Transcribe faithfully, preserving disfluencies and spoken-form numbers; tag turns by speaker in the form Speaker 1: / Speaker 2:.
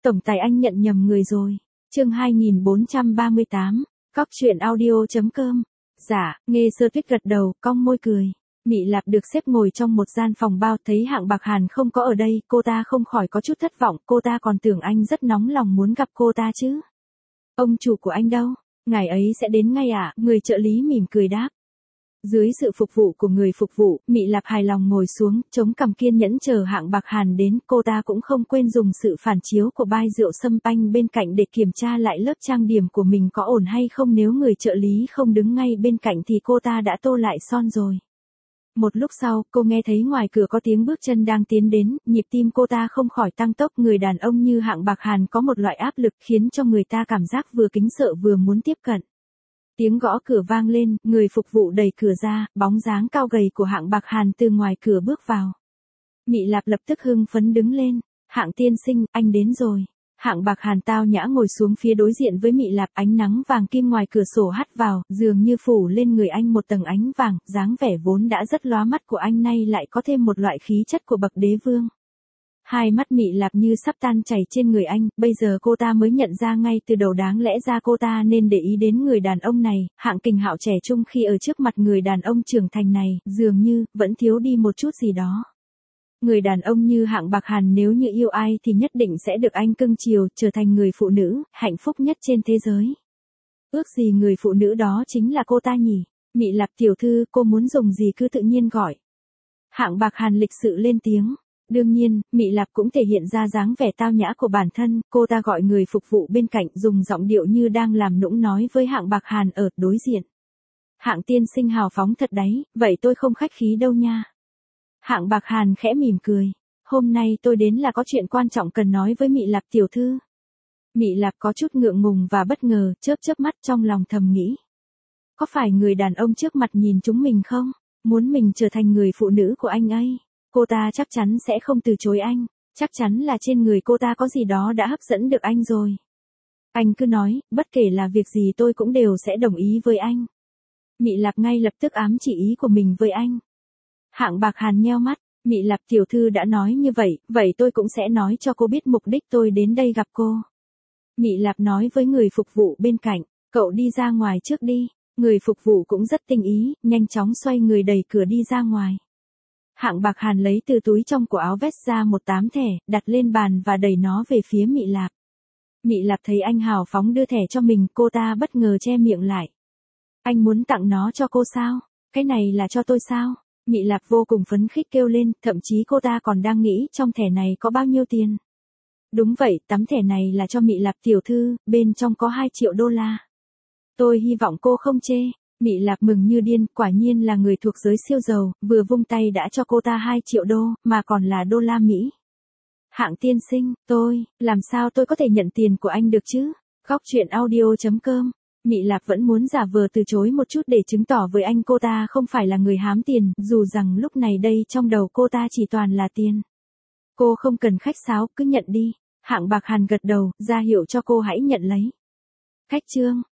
Speaker 1: Tổng tài anh nhận nhầm người rồi. Chương hai nghìn bốn trăm ba mươi tám, cóc truyện audio chấm com. Dạ, Nghe Sơ Tuyết gật đầu, cong môi cười. Mị Lạp được xếp ngồi trong một gian phòng bao, thấy Hạng Bạc Hàn không có ở đây, cô ta không khỏi có chút thất vọng, cô ta còn tưởng anh rất nóng lòng muốn gặp cô ta chứ. Ông chủ của anh đâu? Ngài ấy sẽ đến ngay ạ, à? Người trợ lý mỉm cười đáp. Dưới sự phục vụ của người phục vụ, Mị Lạp hài lòng ngồi xuống, chống cằm kiên nhẫn chờ Hạng Bạc Hàn đến, cô ta cũng không quên dùng sự phản chiếu của bai rượu sâm panh bên cạnh để kiểm tra lại lớp trang điểm của mình có ổn hay không, nếu người trợ lý không đứng ngay bên cạnh thì cô ta đã tô lại son rồi. Một lúc sau, cô nghe thấy ngoài cửa có tiếng bước chân đang tiến đến, nhịp tim cô ta không khỏi tăng tốc, người đàn ông như Hạng Bạc Hàn có một loại áp lực khiến cho người ta cảm giác vừa kính sợ vừa muốn tiếp cận. Tiếng gõ cửa vang lên, người phục vụ đẩy cửa ra, bóng dáng cao gầy của Hạng Bạc Hàn từ ngoài cửa bước vào. Mị Lạp lập tức hưng phấn đứng lên, Hạng tiên sinh, anh đến rồi. Hạng Bạc Hàn tao nhã ngồi xuống phía đối diện với Mị Lạp, ánh nắng vàng kim ngoài cửa sổ hắt vào, dường như phủ lên người anh một tầng ánh vàng, dáng vẻ vốn đã rất lóa mắt của anh nay lại có thêm một loại khí chất của bậc đế vương. Hai mắt Mị Lạp như sắp tan chảy trên người anh, bây giờ cô ta mới nhận ra ngay từ đầu đáng lẽ ra cô ta nên để ý đến người đàn ông này, Hạng Kình Hạo trẻ trung khi ở trước mặt người đàn ông trưởng thành này, dường như, vẫn thiếu đi một chút gì đó. Người đàn ông như Hạng Bạc Hàn nếu như yêu ai thì nhất định sẽ được anh cưng chiều, trở thành người phụ nữ, hạnh phúc nhất trên thế giới. Ước gì người phụ nữ đó chính là cô ta nhỉ? Mị Lạp tiểu thư, cô muốn dùng gì cứ tự nhiên gọi. Hạng Bạc Hàn lịch sự lên tiếng. Đương nhiên, Mị Lạp cũng thể hiện ra dáng vẻ tao nhã của bản thân, cô ta gọi người phục vụ bên cạnh dùng giọng điệu như đang làm nũng nói với Hạng Bạc Hàn ở đối diện. Hạng tiên sinh hào phóng thật đấy, vậy tôi không khách khí đâu nha. Hạng Bạc Hàn khẽ mỉm cười. Hôm nay tôi đến là có chuyện quan trọng cần nói với Mị Lạp tiểu thư. Mị Lạp có chút ngượng ngùng và bất ngờ, chớp chớp mắt trong lòng thầm nghĩ. Có phải người đàn ông trước mặt nhìn chúng mình không? Muốn mình trở thành người phụ nữ của anh ấy? Cô ta chắc chắn sẽ không từ chối anh, chắc chắn là trên người cô ta có gì đó đã hấp dẫn được anh rồi. Anh cứ nói, bất kể là việc gì tôi cũng đều sẽ đồng ý với anh. Mị Lạp ngay lập tức ám chỉ ý của mình với anh. Hạng Bạc Hàn nheo mắt, Mị Lạp tiểu thư đã nói như vậy, vậy tôi cũng sẽ nói cho cô biết mục đích tôi đến đây gặp cô. Mị Lạp nói với người phục vụ bên cạnh, cậu đi ra ngoài trước đi. Người phục vụ cũng rất tinh ý, nhanh chóng xoay người đẩy cửa đi ra ngoài. Hạng Bạc Hàn lấy từ túi trong của áo vest ra một tám thẻ, đặt lên bàn và đẩy nó về phía Mị Lạp. Mị Lạp thấy anh hào phóng đưa thẻ cho mình, cô ta bất ngờ che miệng lại. Anh muốn tặng nó cho cô sao? Cái này là cho tôi sao? Mị Lạp vô cùng phấn khích kêu lên, thậm chí cô ta còn đang nghĩ trong thẻ này có bao nhiêu tiền. Đúng vậy, tấm thẻ này là cho Mị Lạp tiểu thư, bên trong có hai triệu đô la. Tôi hy vọng cô không chê. Mị Lạp mừng như điên, quả nhiên là người thuộc giới siêu giàu, vừa vung tay đã cho cô ta hai triệu đô, mà còn là đô la Mỹ. Hạng tiên sinh, tôi, làm sao tôi có thể nhận tiền của anh được chứ? Cóc truyện audio chấm com. Mị Lạp vẫn muốn giả vờ từ chối một chút để chứng tỏ với anh cô ta không phải là người hám tiền, dù rằng lúc này đây trong đầu cô ta chỉ toàn là tiền. Cô không cần khách sáo, cứ nhận đi. Hạng Bạc Hàn gật đầu, ra hiệu cho cô hãy nhận lấy. Khách trương,